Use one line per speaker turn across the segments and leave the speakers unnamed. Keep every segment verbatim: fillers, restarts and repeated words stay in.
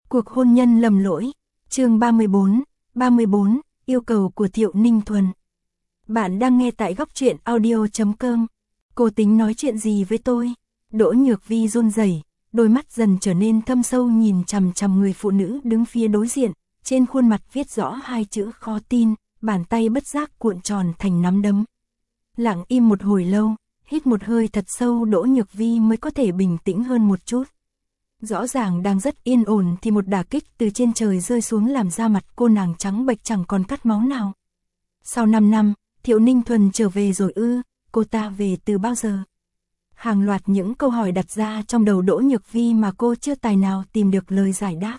Cuộc hôn nhân lầm lỗi, chương ba mươi bốn, ba mươi bốn, yêu cầu của Thiệu Ninh Thuần. Bạn đang nghe tại góc truyện audio chấm com. Cô tính nói chuyện gì với tôi? Đỗ Nhược Vi run rẩy, đôi mắt dần trở nên thâm sâu nhìn chằm chằm người phụ nữ đứng phía đối diện, trên khuôn mặt viết rõ hai chữ khó tin, bàn tay bất giác cuộn tròn thành nắm đấm. Lặng im một hồi lâu, hít một hơi thật sâu, Đỗ Nhược Vi mới có thể bình tĩnh hơn một chút. Rõ ràng đang rất yên ổn thì một đả kích từ trên trời rơi xuống làm da mặt cô nàng trắng bệch chẳng còn cắt máu nào. Sau năm năm, Thiệu Ninh Thuần trở về rồi ư? Cô ta về từ bao giờ? Hàng loạt những câu hỏi đặt ra trong đầu Đỗ Nhược Vi mà cô chưa tài nào tìm được lời giải đáp.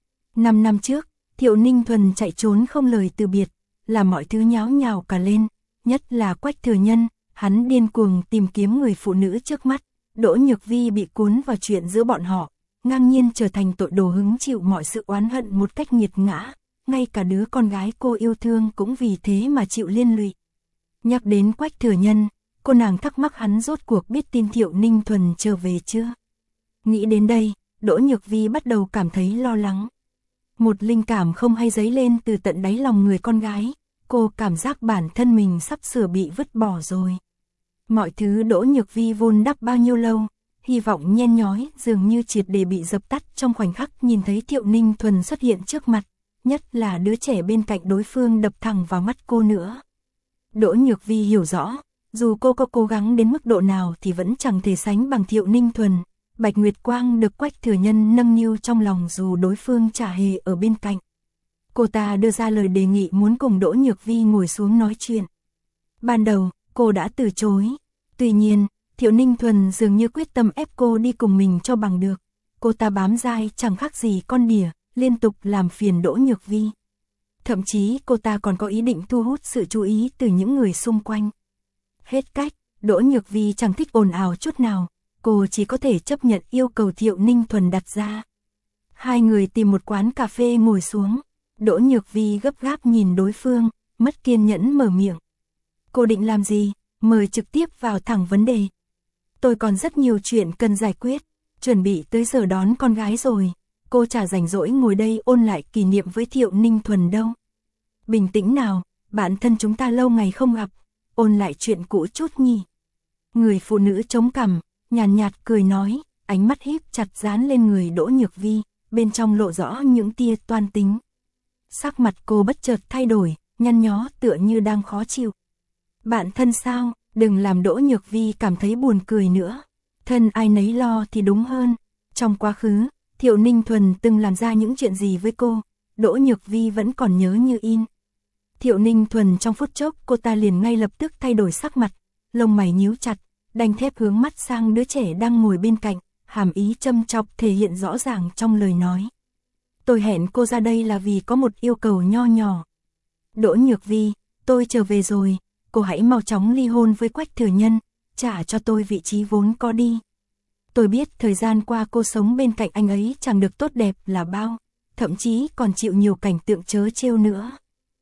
Năm năm trước, Thiệu Ninh Thuần chạy trốn không lời từ biệt, làm mọi thứ nháo nhào cả lên, nhất là Quách Thừa Nhân, hắn điên cuồng tìm kiếm người phụ nữ trước mắt. Đỗ Nhược Vi bị cuốn vào chuyện giữa bọn họ, ngang nhiên trở thành tội đồ hứng chịu mọi sự oán hận một cách nghiệt ngã, ngay cả đứa con gái cô yêu thương cũng vì thế mà chịu liên lụy. Nhắc đến Quách Thừa Nhân, cô nàng thắc mắc hắn rốt cuộc biết tin Thiệu Ninh Thuần trở về chưa? Nghĩ đến đây, Đỗ Nhược Vi bắt đầu cảm thấy lo lắng. Một linh cảm không hay dấy lên từ tận đáy lòng người con gái, cô cảm giác bản thân mình sắp sửa bị vứt bỏ rồi. Mọi thứ Đỗ Nhược Vi vun đắp bao nhiêu lâu, hy vọng nhen nhói dường như triệt để bị dập tắt trong khoảnh khắc nhìn thấy Thiệu Ninh Thuần xuất hiện trước mặt, nhất là đứa trẻ bên cạnh đối phương đập thẳng vào mắt cô nữa. Đỗ Nhược Vi hiểu rõ, dù cô có cố gắng đến mức độ nào thì vẫn chẳng thể sánh bằng Thiệu Ninh Thuần. Bạch Nguyệt Quang được Quách Thừa Nhân nâng niu trong lòng dù đối phương chả hề ở bên cạnh. Cô ta đưa ra lời đề nghị muốn cùng Đỗ Nhược Vi ngồi xuống nói chuyện. Ban đầu, cô đã từ chối. Tuy nhiên, Thiệu Ninh Thuần dường như quyết tâm ép cô đi cùng mình cho bằng được. Cô ta bám dai chẳng khác gì con đỉa, liên tục làm phiền Đỗ Nhược Vi. Thậm chí cô ta còn có ý định thu hút sự chú ý từ những người xung quanh. Hết cách, Đỗ Nhược Vi chẳng thích ồn ào chút nào, cô chỉ có thể chấp nhận yêu cầu Thiệu Ninh Thuần đặt ra. Hai người tìm một quán cà phê ngồi xuống, Đỗ Nhược Vi gấp gáp nhìn đối phương, mất kiên nhẫn mở miệng. Cô định làm gì? Mời trực tiếp vào thẳng vấn đề. Tôi còn rất nhiều chuyện cần giải quyết, chuẩn bị tới giờ đón con gái rồi, cô chả rảnh rỗi ngồi đây ôn lại kỷ niệm với Thiệu Ninh Thuần đâu. Bình tĩnh nào, bạn thân chúng ta lâu ngày không gặp, ôn lại chuyện cũ chút nhỉ. Người phụ nữ chống cằm, nhàn nhạt, nhạt cười nói, ánh mắt híp chặt dán lên người Đỗ Nhược Vi, bên trong lộ rõ những tia toan tính. Sắc mặt cô bất chợt thay đổi, nhăn nhó tựa như đang khó chịu. Bạn thân sao? Đừng làm Đỗ Nhược Vi cảm thấy buồn cười nữa. Thân ai nấy lo thì đúng hơn. Trong quá khứ, Thiệu Ninh Thuần từng làm ra những chuyện gì với cô, Đỗ Nhược Vi vẫn còn nhớ như in. Thiệu Ninh Thuần trong phút chốc cô ta liền ngay lập tức thay đổi sắc mặt, lông mày nhíu chặt, đanh thép hướng mắt sang đứa trẻ đang ngồi bên cạnh, hàm ý châm chọc thể hiện rõ ràng trong lời nói. Tôi hẹn cô ra đây là vì có một yêu cầu nho nhỏ. Đỗ Nhược Vi, tôi trở về rồi. Cô hãy mau chóng ly hôn với Quách Thừa Nhân, trả cho tôi vị trí vốn có đi. Tôi biết thời gian qua cô sống bên cạnh anh ấy chẳng được tốt đẹp là bao, thậm chí còn chịu nhiều cảnh tượng trớ trêu nữa.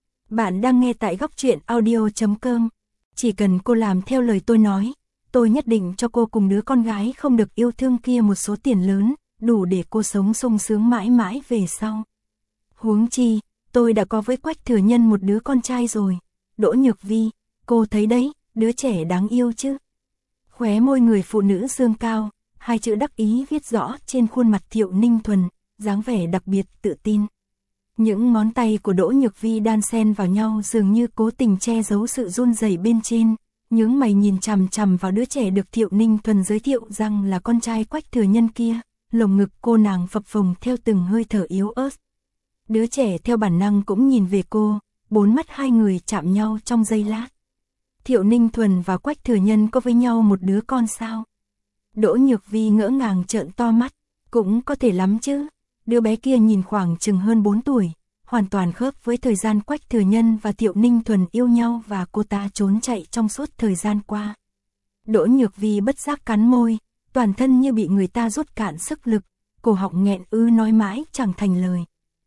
Bạn đang nghe tại góc truyện audio chấm com. Chỉ cần cô làm theo lời tôi nói, tôi nhất định cho cô cùng đứa con gái không được yêu thương kia một số tiền lớn, đủ để cô sống sung sướng mãi mãi về sau. Huống chi, tôi đã có với Quách Thừa Nhân một đứa con trai rồi. Đỗ Nhược Vi, cô thấy đấy, đứa trẻ đáng yêu chứ. Khóe môi người phụ nữ dương cao, hai chữ đắc ý viết rõ trên khuôn mặt Thiệu Ninh Thuần, dáng vẻ đặc biệt tự tin. Những ngón tay của Đỗ Nhược Vi đan xen vào nhau dường như cố tình che giấu sự run rẩy bên trên, nhướng mày nhìn chằm chằm vào đứa trẻ được Thiệu Ninh Thuần giới thiệu rằng là con trai Quách Thừa Nhân kia, lồng ngực cô nàng phập phồng theo từng hơi thở yếu ớt. Đứa trẻ theo bản năng cũng nhìn về cô, bốn mắt hai người chạm nhau trong giây lát. Thiệu Ninh Thuần và Quách Thừa Nhân có với nhau một đứa con sao? Đỗ Nhược Vi ngỡ ngàng trợn to mắt, cũng có thể lắm chứ. Đứa bé kia nhìn khoảng chừng hơn bốn tuổi, hoàn toàn khớp với thời gian Quách Thừa Nhân và Thiệu Ninh Thuần yêu nhau và cô ta trốn chạy trong suốt thời gian qua. Đỗ Nhược Vi bất giác cắn môi, toàn thân như bị người ta rút cạn sức lực, cổ họng nghẹn ư nói mãi chẳng thành lời.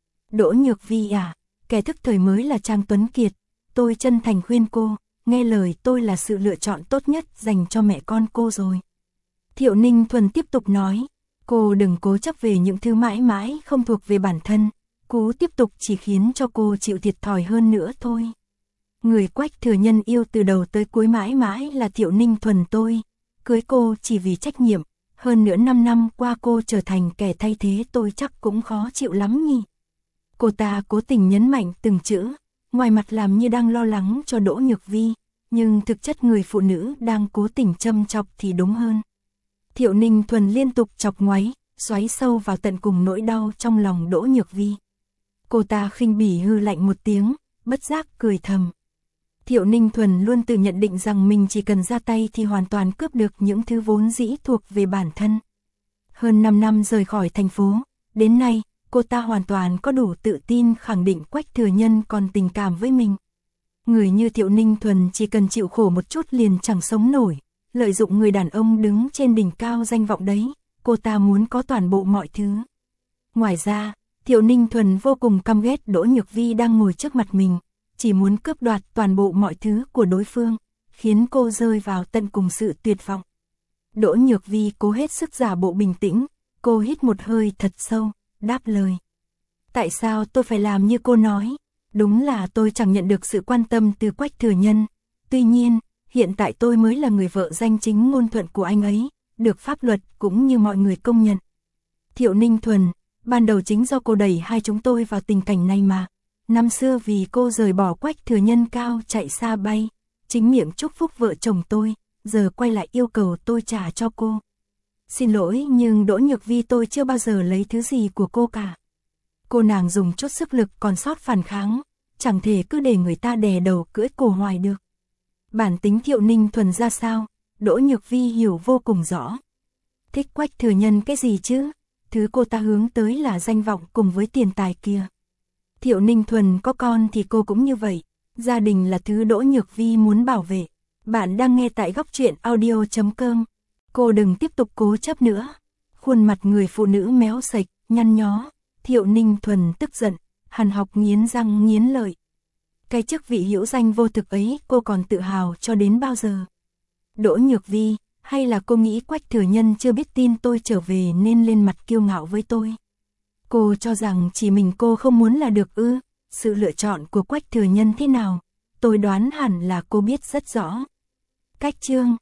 Đỗ Nhược Vi à, kẻ thức thời mới là Trang Tuấn Kiệt, tôi chân thành khuyên cô, nghe lời tôi là sự lựa chọn tốt nhất dành cho mẹ con cô rồi. Thiệu Ninh Thuần tiếp tục nói, cô Cô đừng cố chấp về những thứ mãi mãi không thuộc về bản thân, cố tiếp tục chỉ khiến cho cô chịu thiệt thòi hơn nữa thôi. Người Quách Thừa Nhân yêu từ đầu tới cuối mãi mãi là Thiệu Ninh Thuần tôi, cưới cô chỉ vì trách nhiệm, hơn nữa năm năm qua cô trở thành kẻ thay thế tôi chắc cũng khó chịu lắm nhỉ. Cô ta cố tình nhấn mạnh từng chữ, ngoài mặt làm như đang lo lắng cho Đỗ Nhược Vi, nhưng thực chất người phụ nữ đang cố tình châm chọc thì đúng hơn. Thiệu Ninh Thuần liên tục chọc ngoáy, xoáy sâu vào tận cùng nỗi đau trong lòng Đỗ Nhược Vi. Cô ta khinh bỉ hư lạnh một tiếng, bất giác cười thầm. Thiệu Ninh Thuần luôn tự nhận định rằng mình chỉ cần ra tay thì hoàn toàn cướp được những thứ vốn dĩ thuộc về bản thân. Hơn năm năm rời khỏi thành phố, đến nay, cô ta hoàn toàn có đủ tự tin khẳng định Quách Thừa Nhân còn tình cảm với mình. Người như Thiệu Ninh Thuần chỉ cần chịu khổ một chút liền chẳng sống nổi, lợi dụng người đàn ông đứng trên đỉnh cao danh vọng đấy, cô ta muốn có toàn bộ mọi thứ. Ngoài ra, Thiệu Ninh Thuần vô cùng căm ghét Đỗ Nhược Vi đang ngồi trước mặt mình, chỉ muốn cướp đoạt toàn bộ mọi thứ của đối phương, khiến cô rơi vào tận cùng sự tuyệt vọng. Đỗ Nhược Vi cố hết sức giả bộ bình tĩnh, cô hít một hơi thật sâu, đáp lời. Tại sao tôi phải làm như cô nói? Đúng là tôi chẳng nhận được sự quan tâm từ Quách Thừa Nhân. Tuy nhiên, hiện tại tôi mới là người vợ danh chính ngôn thuận của anh ấy, được pháp luật cũng như mọi người công nhận. Thiệu Ninh Thuần, ban đầu chính do cô đẩy hai chúng tôi vào tình cảnh này mà. Năm xưa vì cô rời bỏ Quách Thừa Nhân cao chạy xa bay, chính miệng chúc phúc vợ chồng tôi, giờ quay lại yêu cầu tôi trả cho cô. Xin lỗi nhưng Đỗ Nhược Vi tôi chưa bao giờ lấy thứ gì của cô cả. Cô nàng dùng chút sức lực còn sót phản kháng, chẳng thể cứ để người ta đè đầu cưỡi cổ hoài được. Bản tính Thiệu Ninh Thuần ra sao, Đỗ Nhược Vi hiểu vô cùng rõ. Thích Quách Thừa Nhân cái gì chứ, thứ cô ta hướng tới là danh vọng cùng với tiền tài kia. Thiệu Ninh Thuần có con thì cô cũng như vậy, gia đình là thứ Đỗ Nhược Vi muốn bảo vệ. Bạn đang nghe tại góc truyện audio chấm com. Cô đừng tiếp tục cố chấp nữa. Khuôn mặt người phụ nữ méo sạch, nhăn nhó. Thiệu Ninh Thuần tức giận, hằn học nghiến răng nghiến lợi. Cái chức vị hữu danh vô thực ấy cô còn tự hào cho đến bao giờ? Đỗ Nhược Vi, hay là cô nghĩ Quách Thừa Nhân chưa biết tin tôi trở về nên lên mặt kiêu ngạo với tôi? Cô cho rằng chỉ mình cô không muốn là được ư? Sự lựa chọn của Quách Thừa Nhân thế nào? Tôi đoán hẳn là cô biết rất rõ. Cách chương